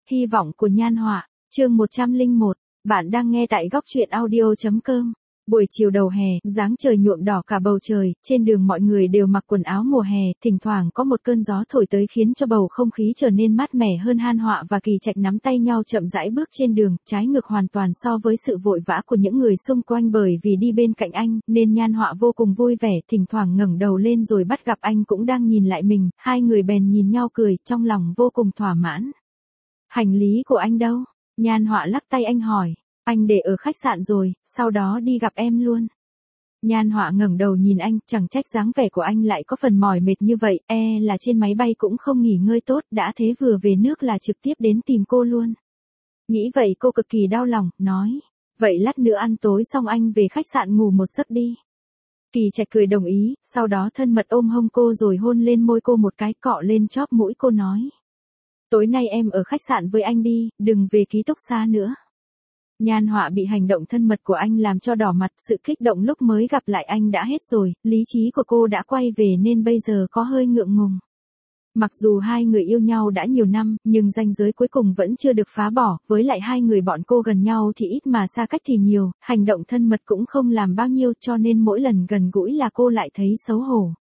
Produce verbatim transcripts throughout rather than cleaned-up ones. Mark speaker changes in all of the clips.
Speaker 1: Hy vọng của Nhan Họa, chương một trăm lẻ một, bạn đang nghe tại góc truyện audio chấm com. Buổi chiều đầu hè, dáng trời nhuộm đỏ cả bầu trời, trên đường mọi người đều mặc quần áo mùa hè, thỉnh thoảng có một cơn gió thổi tới khiến cho bầu không khí trở nên mát mẻ hơn. Nhan Họa và Kỳ Trạch nắm tay nhau chậm rãi bước trên đường, trái ngược hoàn toàn so với sự vội vã của những người xung quanh, bởi vì đi bên cạnh anh, nên Nhan Họa vô cùng vui vẻ, thỉnh thoảng ngẩng đầu lên rồi bắt gặp anh cũng đang nhìn lại mình, hai người bèn nhìn nhau cười, trong lòng vô cùng thỏa mãn. Hành lý của anh đâu? Nhan Họa lắc tay anh hỏi. Anh để ở khách sạn rồi, sau đó đi gặp em luôn. Nhan Họa ngẩng đầu nhìn anh, chẳng trách dáng vẻ của anh lại có phần mỏi mệt như vậy, e là trên máy bay cũng không nghỉ ngơi tốt, đã thế vừa về nước là trực tiếp đến tìm cô luôn. Nghĩ vậy cô cực kỳ đau lòng, nói, vậy lát nữa ăn tối xong anh về khách sạn ngủ một giấc đi. Kỳ Trạch cười đồng ý, sau đó thân mật ôm hông cô rồi hôn lên môi cô một cái, cọ lên chóp mũi cô nói. Tối nay em ở khách sạn với anh đi, đừng về ký túc xá nữa. Nhan Họa bị hành động thân mật của anh làm cho đỏ mặt, sự kích động lúc mới gặp lại anh đã hết rồi, lý trí của cô đã quay về nên bây giờ có hơi ngượng ngùng. Mặc dù hai người yêu nhau đã nhiều năm, nhưng ranh giới cuối cùng vẫn chưa được phá bỏ, với lại hai người bọn cô gần nhau thì ít mà xa cách thì nhiều, hành động thân mật cũng không làm bao nhiêu, cho nên mỗi lần gần gũi là cô lại thấy xấu hổ.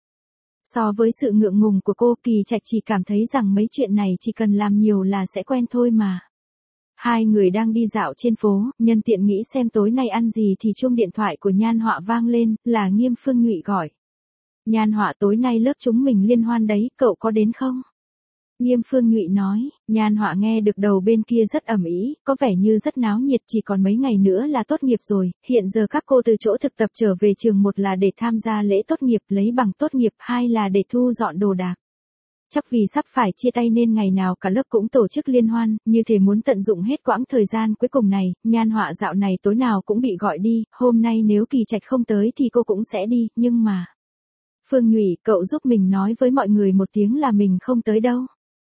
Speaker 1: So với sự ngượng ngùng của cô, Kỳ Trạch chỉ cảm thấy rằng mấy chuyện này chỉ cần làm nhiều là sẽ quen thôi mà. Hai người đang đi dạo trên phố, nhân tiện nghĩ xem tối nay ăn gì thì chuông điện thoại của Nhan Họa vang lên, là Nghiêm Phương Nhụy gọi. Nhan Họa, tối nay lớp chúng mình liên hoan đấy, cậu có đến không? Nghiêm Phương Nhụy nói. Nhan Họa nghe được đầu bên kia rất ầm ĩ, có vẻ như rất náo nhiệt, chỉ còn mấy ngày nữa là tốt nghiệp rồi, hiện giờ các cô từ chỗ thực tập trở về trường, một là để tham gia lễ tốt nghiệp lấy bằng tốt nghiệp, hai là để thu dọn đồ đạc. Chắc vì sắp phải chia tay nên ngày nào cả lớp cũng tổ chức liên hoan, như thể muốn tận dụng hết quãng thời gian cuối cùng này. Nhan Họa dạo này tối nào cũng bị gọi đi, hôm nay nếu Kỳ Trạch không tới thì cô cũng sẽ đi, nhưng mà... Phương Nhụy, cậu giúp mình nói với mọi người một tiếng là mình không tới đâu.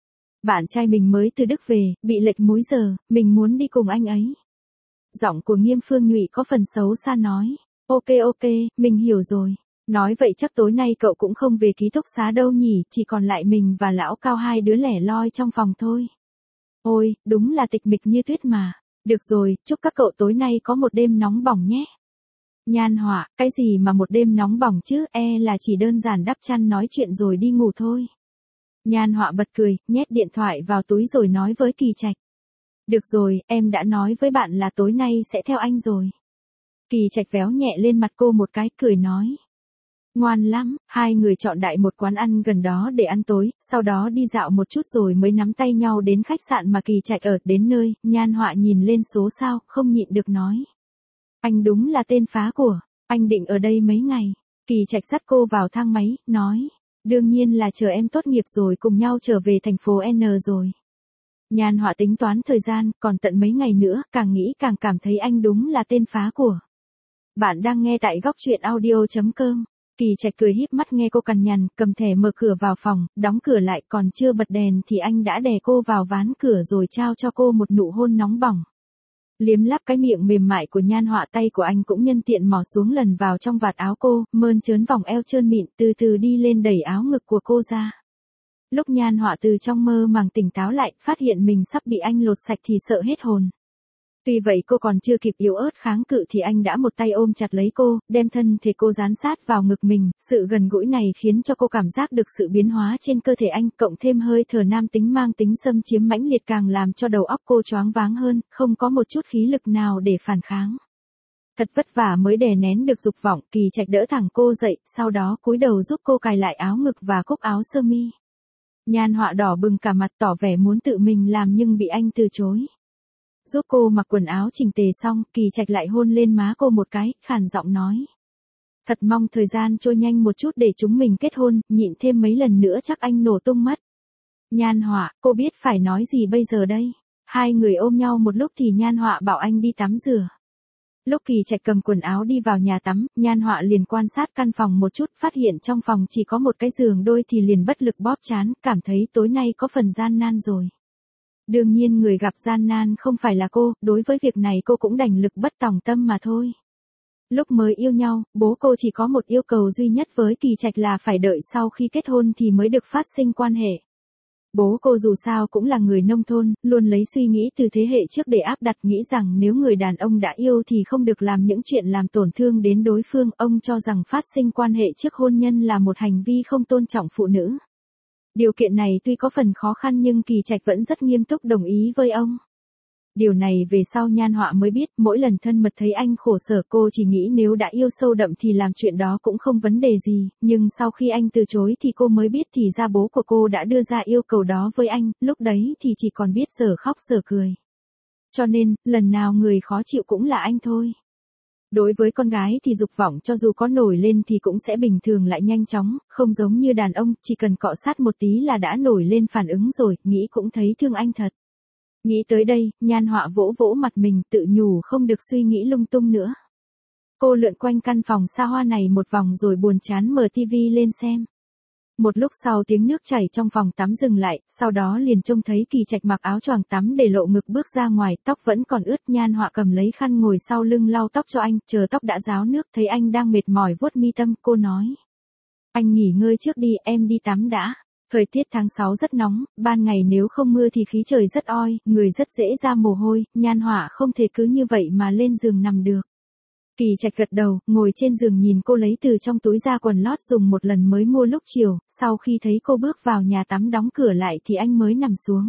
Speaker 1: Bạn trai mình mới từ Đức về, bị lệch múi giờ, mình muốn đi cùng anh ấy. Giọng của Nghiêm Phương Nhụy có phần xấu xa nói. Ok ok, mình hiểu rồi. Nói vậy chắc tối nay cậu cũng không về ký túc xá đâu nhỉ, chỉ còn lại mình và lão Cao hai đứa lẻ loi trong phòng thôi. Ôi, đúng là tịch mịch như tuyết mà. Được rồi, chúc các cậu tối nay có một đêm nóng bỏng nhé. Nhan Họa, cái gì mà một đêm nóng bỏng chứ, e là chỉ đơn giản đắp chăn nói chuyện rồi đi ngủ thôi. Nhan Họa bật cười, nhét điện thoại vào túi rồi nói với Kỳ Trạch. Được rồi, em đã nói với bạn là tối nay sẽ theo anh rồi. Kỳ Trạch véo nhẹ lên mặt cô một cái, cười nói. Ngoan lắm, hai người chọn đại một quán ăn gần đó để ăn tối, sau đó đi dạo một chút rồi mới nắm tay nhau đến khách sạn mà Kỳ Trạch ở. Đến nơi, Nhan Họa nhìn lên số sao, không nhịn được nói. Anh đúng là tên phá của, anh định ở đây mấy ngày. Kỳ Trạch dắt cô vào thang máy, nói. Đương nhiên là chờ em tốt nghiệp rồi cùng nhau trở về thành phố N rồi. Nhan Họa tính toán thời gian, còn tận mấy ngày nữa, càng nghĩ càng cảm thấy anh đúng là tên phá của. Bạn đang nghe tại góc truyện audio chấm com. Kỳ Trạch cười híp mắt nghe cô cằn nhằn, cầm thẻ mở cửa vào phòng, đóng cửa lại, còn chưa bật đèn thì anh đã đè cô vào ván cửa rồi trao cho cô một nụ hôn nóng bỏng. Liếm láp cái miệng mềm mại của Nhan Họa, tay của anh cũng nhân tiện mò xuống lần vào trong vạt áo cô, mơn trớn vòng eo trơn mịn, từ từ đi lên đẩy áo ngực của cô ra. Lúc Nhan Họa từ trong mơ màng tỉnh táo lại, phát hiện mình sắp bị anh lột sạch thì sợ hết hồn. Tuy vậy cô còn chưa kịp yếu ớt kháng cự thì anh đã một tay ôm chặt lấy cô, đem thân thể cô dán sát vào ngực mình, sự gần gũi này khiến cho cô cảm giác được sự biến hóa trên cơ thể anh, cộng thêm hơi thở nam tính mang tính xâm chiếm mãnh liệt càng làm cho đầu óc cô choáng váng hơn, không có một chút khí lực nào để phản kháng. Thật vất vả mới đè nén được dục vọng, Kỳ Trạch đỡ thẳng cô dậy, sau đó cúi đầu giúp cô cài lại áo ngực và cúc áo sơ mi. Nhan Họa đỏ bừng cả mặt tỏ vẻ muốn tự mình làm nhưng bị anh từ chối. Giúp cô mặc quần áo chỉnh tề xong, Kỳ Trạch lại hôn lên má cô một cái, khàn giọng nói. Thật mong thời gian trôi nhanh một chút để chúng mình kết hôn, nhịn thêm mấy lần nữa chắc anh nổ tung mất. Nhan Họa, cô biết phải nói gì bây giờ đây? Hai người ôm nhau một lúc thì Nhan Họa bảo anh đi tắm rửa. Lúc Kỳ Trạch cầm quần áo đi vào nhà tắm, Nhan Họa liền quan sát căn phòng một chút, phát hiện trong phòng chỉ có một cái giường đôi thì liền bất lực bóp trán, cảm thấy tối nay có phần gian nan rồi. Đương nhiên người gặp gian nan không phải là cô, đối với việc này cô cũng đành lực bất tòng tâm mà thôi. Lúc mới yêu nhau, bố cô chỉ có một yêu cầu duy nhất với Kỳ Trạch là phải đợi sau khi kết hôn thì mới được phát sinh quan hệ. Bố cô dù sao cũng là người nông thôn, luôn lấy suy nghĩ từ thế hệ trước để áp đặt, nghĩ rằng nếu người đàn ông đã yêu thì không được làm những chuyện làm tổn thương đến đối phương. Ông cho rằng phát sinh quan hệ trước hôn nhân là một hành vi không tôn trọng phụ nữ. Điều kiện này tuy có phần khó khăn nhưng Kỳ Trạch vẫn rất nghiêm túc đồng ý với ông. Điều này về sau Nhan Họa mới biết, mỗi lần thân mật thấy anh khổ sở cô chỉ nghĩ nếu đã yêu sâu đậm thì làm chuyện đó cũng không vấn đề gì, nhưng sau khi anh từ chối thì cô mới biết thì ra bố của cô đã đưa ra yêu cầu đó với anh, lúc đấy thì chỉ còn biết dở khóc dở cười. Cho nên, lần nào người khó chịu cũng là anh thôi. Đối với con gái thì dục vọng cho dù có nổi lên thì cũng sẽ bình thường lại nhanh chóng, không giống như đàn ông, chỉ cần cọ sát một tí là đã nổi lên phản ứng rồi, nghĩ cũng thấy thương anh thật. Nghĩ tới đây, Nhan Họa vỗ vỗ mặt mình tự nhủ không được suy nghĩ lung tung nữa. Cô lượn quanh căn phòng xa hoa này một vòng rồi buồn chán mở tivi lên xem. Một lúc sau tiếng nước chảy trong phòng tắm dừng lại, sau đó liền trông thấy Kỳ Trạch mặc áo choàng tắm để lộ ngực bước ra ngoài, tóc vẫn còn ướt. Nhan Họa cầm lấy khăn ngồi sau lưng lau tóc cho anh, chờ tóc đã ráo nước, thấy anh đang mệt mỏi vuốt mi tâm, cô nói. Anh nghỉ ngơi trước đi, em đi tắm đã. Thời tiết tháng sáu rất nóng, ban ngày nếu không mưa thì khí trời rất oi, người rất dễ ra mồ hôi, Nhan Họa không thể cứ như vậy mà lên giường nằm được. Kỳ Trạch gật đầu, ngồi trên giường nhìn cô lấy từ trong túi ra quần lót dùng một lần mới mua lúc chiều, sau khi thấy cô bước vào nhà tắm đóng cửa lại thì anh mới nằm xuống.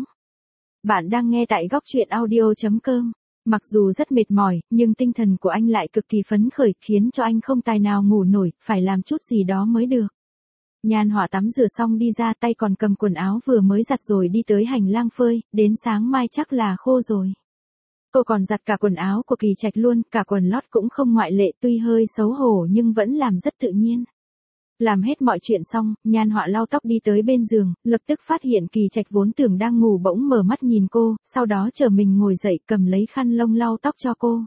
Speaker 1: Bạn đang nghe tại góc truyện audio chấm com. Mặc dù rất mệt mỏi, nhưng tinh thần của anh lại cực kỳ phấn khởi, khiến cho anh không tài nào ngủ nổi, phải làm chút gì đó mới được. Nhan Họa tắm rửa xong đi ra, tay còn cầm quần áo vừa mới giặt rồi đi tới hành lang phơi, đến sáng mai chắc là khô rồi. Cô còn giặt cả quần áo của Kỳ Trạch luôn, cả quần lót cũng không ngoại lệ, tuy hơi xấu hổ nhưng vẫn làm rất tự nhiên. Làm hết mọi chuyện xong, Nhan Họa lau tóc đi tới bên giường, lập tức phát hiện Kỳ Trạch vốn tưởng đang ngủ bỗng mở mắt nhìn cô, sau đó chờ mình ngồi dậy cầm lấy khăn lông lau tóc cho cô.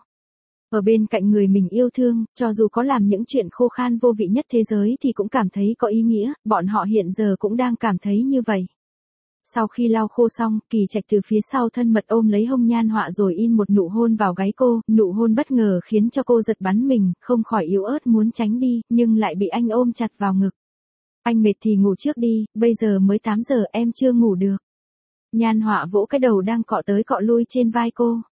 Speaker 1: Ở bên cạnh người mình yêu thương, cho dù có làm những chuyện khô khan vô vị nhất thế giới thì cũng cảm thấy có ý nghĩa, bọn họ hiện giờ cũng đang cảm thấy như vậy. Sau khi lau khô xong, Kỳ Trạch từ phía sau thân mật ôm lấy hông Nhan Họa rồi in một nụ hôn vào gáy cô, nụ hôn bất ngờ khiến cho cô giật bắn mình, không khỏi yếu ớt muốn tránh đi, nhưng lại bị anh ôm chặt vào ngực. Anh mệt thì ngủ trước đi, bây giờ mới tám giờ em chưa ngủ được. Nhan Họa vỗ cái đầu đang cọ tới cọ lui trên vai cô.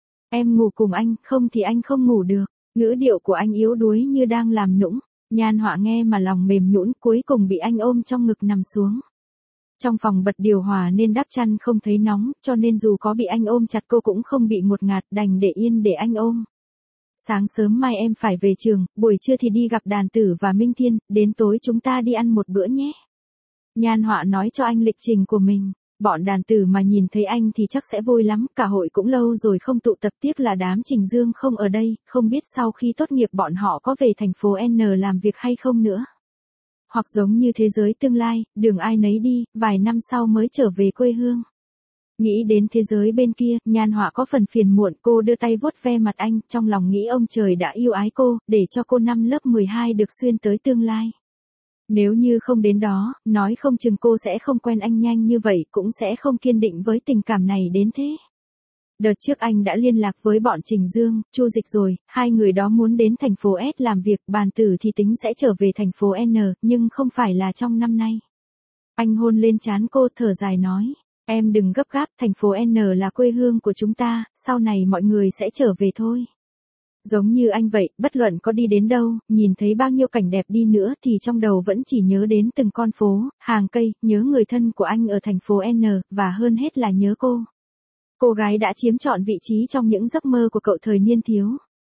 Speaker 1: Em ngủ cùng anh, không thì anh không ngủ được. Ngữ điệu của anh yếu đuối như đang làm nũng. Nhan Họa nghe mà lòng mềm nhũn, cuối cùng bị anh ôm trong ngực nằm xuống. Trong phòng bật điều hòa nên đắp chăn không thấy nóng, cho nên dù có bị anh ôm chặt cô cũng không bị ngột ngạt, đành để yên để anh ôm. Sáng sớm mai em phải về trường, buổi trưa thì đi gặp Đàn Tử và Minh Thiên, đến tối chúng ta đi ăn một bữa nhé. Nhan Họa nói cho anh lịch trình của mình. Bọn Đàn Tử mà nhìn thấy anh thì chắc sẽ vui lắm, cả hội cũng lâu rồi không tụ tập, tiếc là đám Trình Dương không ở đây, không biết sau khi tốt nghiệp bọn họ có về thành phố N làm việc hay không nữa. Hoặc giống như thế giới tương lai, đường ai nấy đi, vài năm sau mới trở về quê hương. Nghĩ đến thế giới bên kia, Nhan Họa có phần phiền muộn, cô đưa tay vuốt ve mặt anh, trong lòng nghĩ ông trời đã yêu ái cô, để cho cô năm lớp mười hai được xuyên tới tương lai. Nếu như không đến đó, nói không chừng cô sẽ không quen anh nhanh như vậy, cũng sẽ không kiên định với tình cảm này đến thế. Đợt trước anh đã liên lạc với bọn Trình Dương, Chu Dịch rồi, hai người đó muốn đến thành phố S làm việc, Bàn Tử thì tính sẽ trở về thành phố N, nhưng không phải là trong năm nay. Anh hôn lên trán cô, thở dài nói, em đừng gấp gáp, thành phố N là quê hương của chúng ta, sau này mọi người sẽ trở về thôi. Giống như anh vậy, bất luận có đi đến đâu, nhìn thấy bao nhiêu cảnh đẹp đi nữa thì trong đầu vẫn chỉ nhớ đến từng con phố, hàng cây, nhớ người thân của anh ở thành phố N, và hơn hết là nhớ cô. Cô gái đã chiếm trọn vị trí trong những giấc mơ của cậu thời niên thiếu.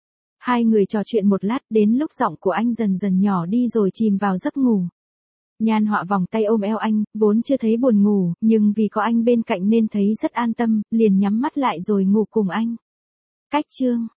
Speaker 1: Hai người trò chuyện một lát, đến lúc giọng của anh dần dần nhỏ đi rồi chìm vào giấc ngủ. Nhan Họa vòng tay ôm eo anh, vốn chưa thấy buồn ngủ, nhưng vì có anh bên cạnh nên thấy rất an tâm, liền nhắm mắt lại rồi ngủ cùng anh. Cách chương